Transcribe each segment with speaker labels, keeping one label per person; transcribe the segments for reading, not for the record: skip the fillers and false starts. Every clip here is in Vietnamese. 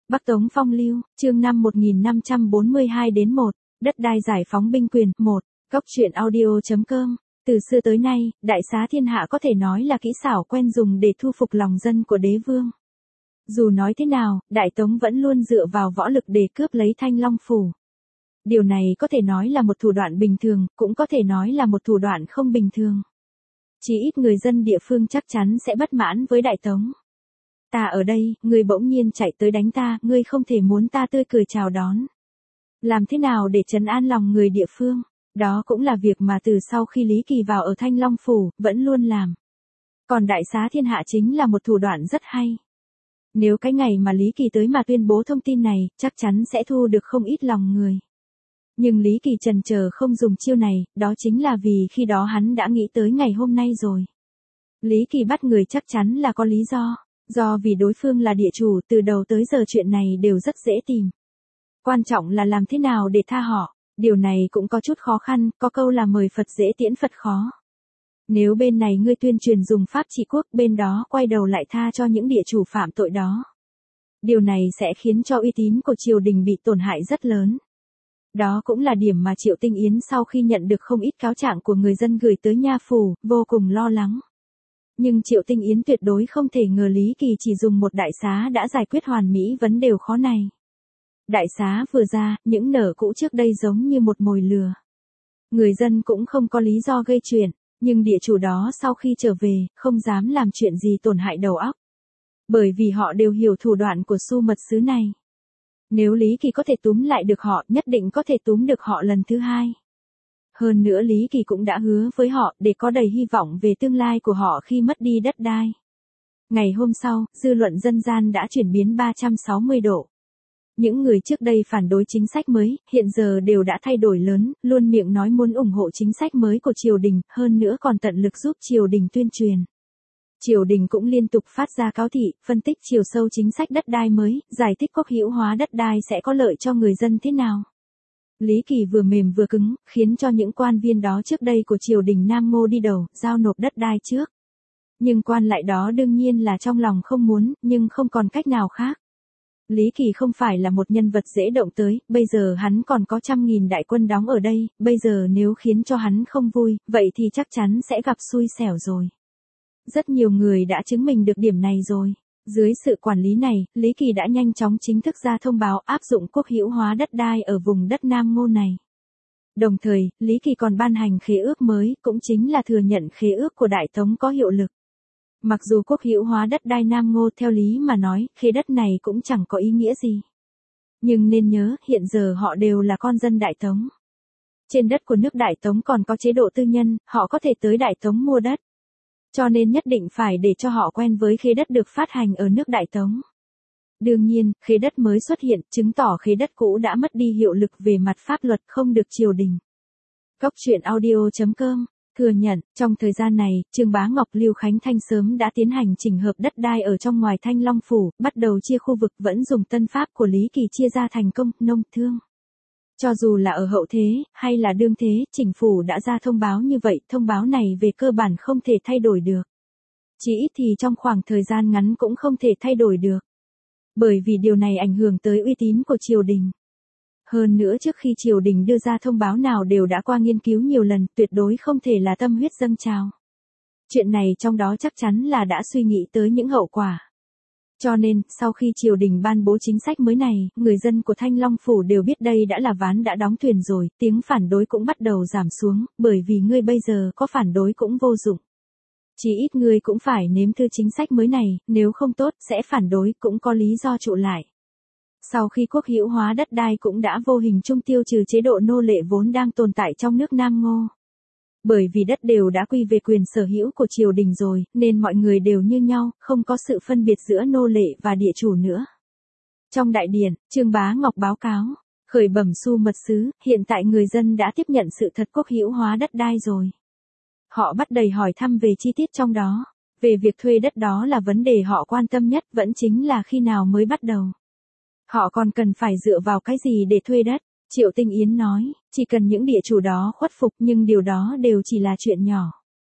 Speaker 1: Bắc Tống Phong Lưu, chương 5 1542-1, đất đai giải phóng binh quyền, 1, Cốc truyện audio.com. Từ xưa tới nay, đại xá thiên hạ có thể nói là kỹ xảo quen dùng để thu phục lòng dân của đế vương. Dù nói thế nào, Đại Tống vẫn luôn dựa vào võ lực để cướp lấy Thanh Long Phủ. Điều này có thể nói là một thủ đoạn bình thường, cũng có thể nói là một thủ đoạn không bình thường. Chỉ ít người dân địa phương chắc chắn sẽ bất mãn với Đại Tống. Ta ở đây, ngươi bỗng nhiên chạy tới đánh ta, ngươi không thể muốn ta tươi cười chào đón. Làm thế nào để trấn an lòng người địa phương? Đó cũng là việc mà từ sau khi Lý Kỳ vào ở Thanh Long Phủ, vẫn luôn làm. Còn đại xá thiên hạ chính là một thủ đoạn rất hay. Nếu cái ngày mà Lý Kỳ tới mà tuyên bố thông tin này, chắc chắn sẽ thu được không ít lòng người. Nhưng Lý Kỳ chần chờ không dùng chiêu này, đó chính là vì khi đó hắn đã nghĩ tới ngày hôm nay rồi. Lý Kỳ bắt người chắc chắn là có lý do. Do vì đối phương là địa chủ, từ đầu tới giờ chuyện này đều rất dễ tìm. Quan trọng là làm thế nào để tha họ, điều này cũng có chút khó khăn, có câu là mời Phật dễ tiễn Phật khó. Nếu bên này ngươi tuyên truyền dùng pháp trị quốc, bên đó quay đầu lại tha cho những địa chủ phạm tội đó. Điều này sẽ khiến cho uy tín của triều đình bị tổn hại rất lớn. Đó cũng là điểm mà Triệu Tinh Yến sau khi nhận được không ít cáo trạng của người dân gửi tới nha phủ, vô cùng lo lắng. Nhưng Triệu Tinh Yến tuyệt đối không thể ngờ Lý Kỳ chỉ dùng một đại xá đã giải quyết hoàn mỹ vấn đề khó này. Đại xá vừa ra, những nở cũ trước đây giống như một mồi lừa. Người dân cũng không có lý do gây chuyện, nhưng địa chủ đó sau khi trở về, không dám làm chuyện gì tổn hại đầu óc. Bởi vì họ đều hiểu thủ đoạn của Su Mật Sứ này. Nếu Lý Kỳ có thể túm lại được họ, nhất định có thể túm được họ lần thứ hai. Hơn nữa Lý Kỳ cũng đã hứa với họ để có đầy hy vọng về tương lai của họ khi mất đi đất đai. Ngày hôm sau, dư luận dân gian đã chuyển biến 360 độ. Những người trước đây phản đối chính sách mới, hiện giờ đều đã thay đổi lớn, luôn miệng nói muốn ủng hộ chính sách mới của triều đình, hơn nữa còn tận lực giúp triều đình tuyên truyền. Triều đình cũng liên tục phát ra cáo thị, phân tích chiều sâu chính sách đất đai mới, giải thích quốc hữu hóa đất đai sẽ có lợi cho người dân thế nào. Lý Kỳ vừa mềm vừa cứng, khiến cho những quan viên đó trước đây của triều đình Nam Ngô đi đầu, giao nộp đất đai trước. Nhưng quan lại đó đương nhiên là trong lòng không muốn, nhưng không còn cách nào khác. Lý Kỳ không phải là một nhân vật dễ động tới, bây giờ hắn còn có 100.000 đại quân đóng ở đây, bây giờ nếu khiến cho hắn không vui, vậy thì chắc chắn sẽ gặp xui xẻo rồi. Rất nhiều người đã chứng minh được điểm này rồi. Dưới sự quản lý này, Lý Kỳ đã nhanh chóng chính thức ra thông báo áp dụng quốc hữu hóa đất đai ở vùng đất Nam Ngô này. Đồng thời, Lý Kỳ còn ban hành khế ước mới, cũng chính là thừa nhận khế ước của Đại Tống có hiệu lực. Mặc dù quốc hữu hóa đất đai Nam Ngô theo lý mà nói, khế đất này cũng chẳng có ý nghĩa gì. Nhưng nên nhớ, hiện giờ họ đều là con dân Đại Tống. Trên đất của nước Đại Tống còn có chế độ tư nhân, họ có thể tới Đại Tống mua đất. Cho nên nhất định phải để cho họ quen với khế đất được phát hành ở nước Đại Tống. Đương nhiên, khế đất mới xuất hiện, chứng tỏ khế đất cũ đã mất đi hiệu lực về mặt pháp luật không được triều đình. Cốc truyện audio.com thừa nhận, trong thời gian này, Trương Bá Ngọc Lưu Khánh Thanh sớm đã tiến hành chỉnh hợp đất đai ở trong ngoài Thanh Long Phủ, bắt đầu chia khu vực vẫn dùng tân pháp của Lý Kỳ chia ra thành công, nông, thương. Cho dù là ở hậu thế, hay là đương thế, chính phủ đã ra thông báo như vậy, thông báo này về cơ bản không thể thay đổi được. Chỉ ít thì trong khoảng thời gian ngắn cũng không thể thay đổi được. Bởi vì điều này ảnh hưởng tới uy tín của triều đình. Hơn nữa trước khi triều đình đưa ra thông báo nào đều đã qua nghiên cứu nhiều lần, tuyệt đối không thể là tâm huyết dâng trào. Chuyện này trong đó chắc chắn là đã suy nghĩ tới những hậu quả. Cho nên, sau khi triều đình ban bố chính sách mới này, người dân của Thanh Long Phủ đều biết đây đã là ván đã đóng thuyền rồi, tiếng phản đối cũng bắt đầu giảm xuống, bởi vì ngươi bây giờ có phản đối cũng vô dụng. Chỉ ít ngươi cũng phải nếm thử chính sách mới này, nếu không tốt, sẽ phản đối, cũng có lý do trụ lại. Sau khi quốc hữu hóa đất đai cũng đã vô hình chung tiêu trừ chế độ nô lệ vốn đang tồn tại trong nước Nam Ngô. Bởi vì đất đều đã quy về quyền sở hữu của triều đình rồi, nên mọi người đều như nhau, không có sự phân biệt giữa nô lệ và địa chủ nữa. Trong đại điện, Trương Bá Ngọc báo cáo, khởi bẩm Su Mật Sứ, hiện tại người dân đã tiếp nhận sự thật quốc hữu hóa đất đai rồi. Họ bắt đầy hỏi thăm về chi tiết trong đó. Về việc thuê đất đó là vấn đề họ quan tâm nhất, vẫn chính là khi nào mới bắt đầu. Họ còn cần phải dựa vào cái gì để thuê đất? Triệu Tinh Yến nói, chỉ cần những địa chủ đó khuất phục, nhưng điều đó đều chỉ là chuyện nhỏ.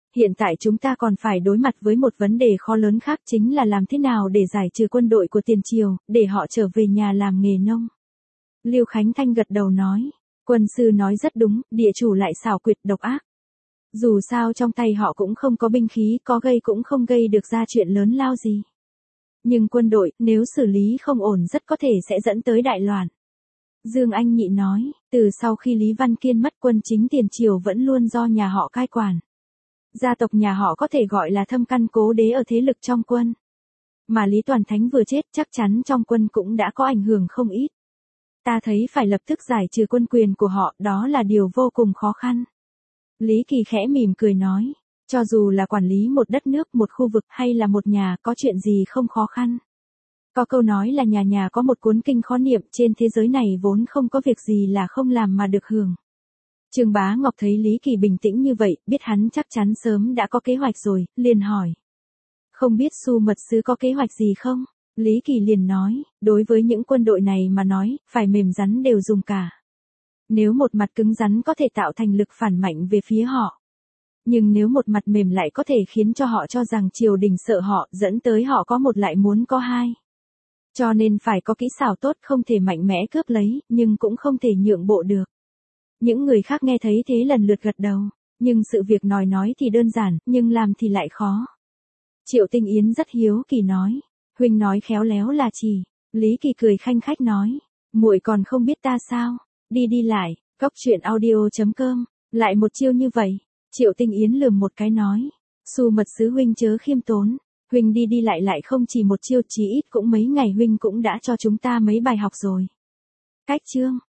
Speaker 1: Hiện tại chúng ta còn phải đối mặt với một vấn đề khó lớn khác, chính là làm thế nào để giải trừ quân đội của Tiền Triều, để họ trở về nhà làm nghề nông. Lưu Khánh Thanh gật đầu nói, quân sư nói rất đúng, địa chủ lại xảo quyệt độc ác. Dù sao trong tay họ cũng không có binh khí, có gây cũng không gây được ra chuyện lớn lao gì. Nhưng quân đội, nếu xử lý không ổn rất có thể sẽ dẫn tới đại loạn. Dương Anh Nhị nói, từ sau khi Lý Văn Kiên mất, quân chính Tiền Triều vẫn luôn do nhà họ cai quản. Gia tộc nhà họ có thể gọi là thâm căn cố đế ở thế lực trong quân. Mà Lý Toàn Thánh vừa chết, chắc chắn trong quân cũng đã có ảnh hưởng không ít. Ta thấy phải lập tức giải trừ quân quyền của họ, đó là điều vô cùng khó khăn. Lý Kỳ khẽ mỉm cười nói, cho dù là quản lý một đất nước, một khu vực hay là một nhà, có chuyện gì không khó khăn. Có câu nói là nhà nhà có một cuốn kinh khó niệm, trên thế giới này vốn không có việc gì là không làm mà được hưởng. Trương Bá Ngọc thấy Lý Kỳ bình tĩnh như vậy, biết hắn chắc chắn sớm đã có kế hoạch rồi, liền hỏi. Không biết Xu mật sứ có kế hoạch gì không? Lý Kỳ liền nói, đối với những quân đội này mà nói, phải mềm rắn đều dùng cả. Nếu một mặt cứng rắn có thể tạo thành lực phản mạnh về phía họ. Nhưng nếu một mặt mềm lại có thể khiến cho họ cho rằng triều đình sợ họ, dẫn tới họ có một lại muốn có hai. Cho nên phải có kỹ xảo tốt, không thể mạnh mẽ cướp lấy, nhưng cũng không thể nhượng bộ được. Những người khác nghe thấy thế lần lượt gật đầu, nhưng sự việc nói thì đơn giản, nhưng làm thì lại khó. Triệu Tinh Yến rất hiếu kỳ nói, huynh nói khéo léo là chỉ. Lý Kỳ cười khanh khách nói, muội còn không biết ta sao? Đi lại, goctruyện.audio.com, lại một chiêu như vậy. Triệu Tinh Yến lườm một cái nói, Xu mật sứ huynh chớ khiêm tốn, huynh đi lại không chỉ một chiêu, chí ít cũng mấy ngày, huynh cũng đã cho chúng ta mấy bài học rồi. Cách chương